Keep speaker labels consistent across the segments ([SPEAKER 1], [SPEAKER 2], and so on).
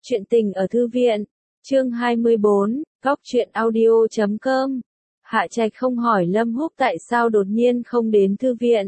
[SPEAKER 1] Chuyện tình ở thư viện, chương 24, góc truyện audio.com. Hạ Trạch không hỏi Lâm Húc tại sao đột nhiên không đến thư viện.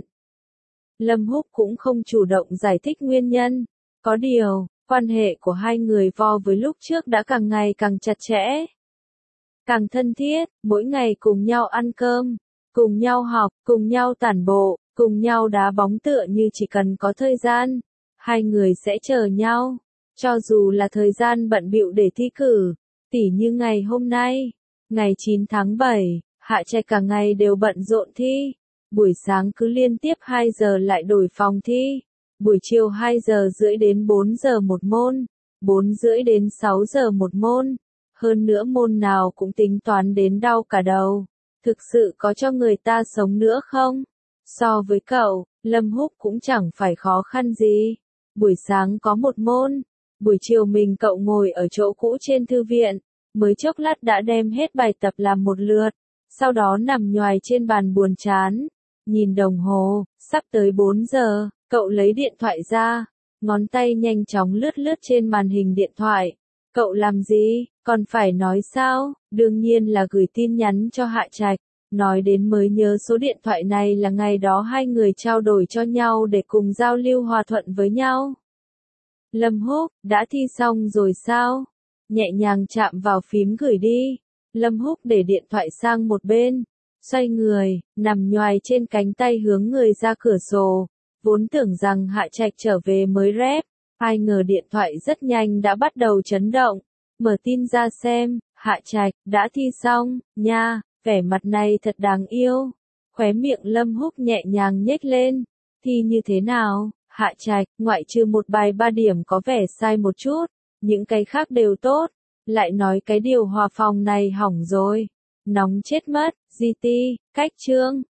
[SPEAKER 1] Lâm Húc cũng không chủ động giải thích nguyên nhân. Có điều, quan hệ của hai người vo với lúc trước đã càng ngày càng chặt chẽ. Càng thân thiết, mỗi ngày cùng nhau ăn cơm, cùng nhau học, cùng nhau tản bộ, cùng nhau đá bóng tựa như chỉ cần có thời gian, hai người sẽ chờ nhau. Cho dù là thời gian bận bịu để thi cử, tỉ như ngày hôm nay, ngày 9 tháng 7, Hạ Trạch cả ngày đều bận rộn thi. Buổi sáng cứ liên tiếp 2 giờ lại đổi phòng thi, buổi chiều 2 giờ rưỡi đến 4 giờ một môn, 4 rưỡi đến 6 giờ một môn, hơn nữa môn nào cũng tính toán đến đau cả đầu. Thực sự có cho người ta sống nữa không? So với cậu, Lâm Húc cũng chẳng phải khó khăn gì. Buổi sáng có một môn, buổi chiều mình cậu ngồi ở chỗ cũ trên thư viện, mới chốc lát đã đem hết bài tập làm một lượt, sau đó nằm nhoài trên bàn buồn chán, nhìn đồng hồ, sắp tới 4 giờ, cậu lấy điện thoại ra, ngón tay nhanh chóng lướt lướt trên màn hình điện thoại. Cậu làm gì, còn phải nói sao, đương nhiên là gửi tin nhắn cho Hạ Trạch, nói đến mới nhớ số điện thoại này là ngày đó hai người trao đổi cho nhau để cùng giao lưu hòa thuận với nhau. Lâm Húc, đã thi xong rồi sao? Nhẹ nhàng chạm vào phím gửi đi. Lâm Húc để điện thoại sang một bên, xoay người, nằm nhoài trên cánh tay hướng người ra cửa sổ, vốn tưởng rằng Hạ Trạch trở về mới rep, ai ngờ điện thoại rất nhanh đã bắt đầu chấn động, mở tin ra xem, Hạ Trạch, đã thi xong, nha, vẻ mặt này thật đáng yêu. Khóe miệng Lâm Húc nhẹ nhàng nhếch lên, thi như thế nào? Hạ Trạch, ngoại trừ một bài 3 điểm có vẻ sai một chút, những cái khác đều tốt, lại nói cái điều hòa phòng này hỏng rồi, nóng chết mất, GT, cách chương,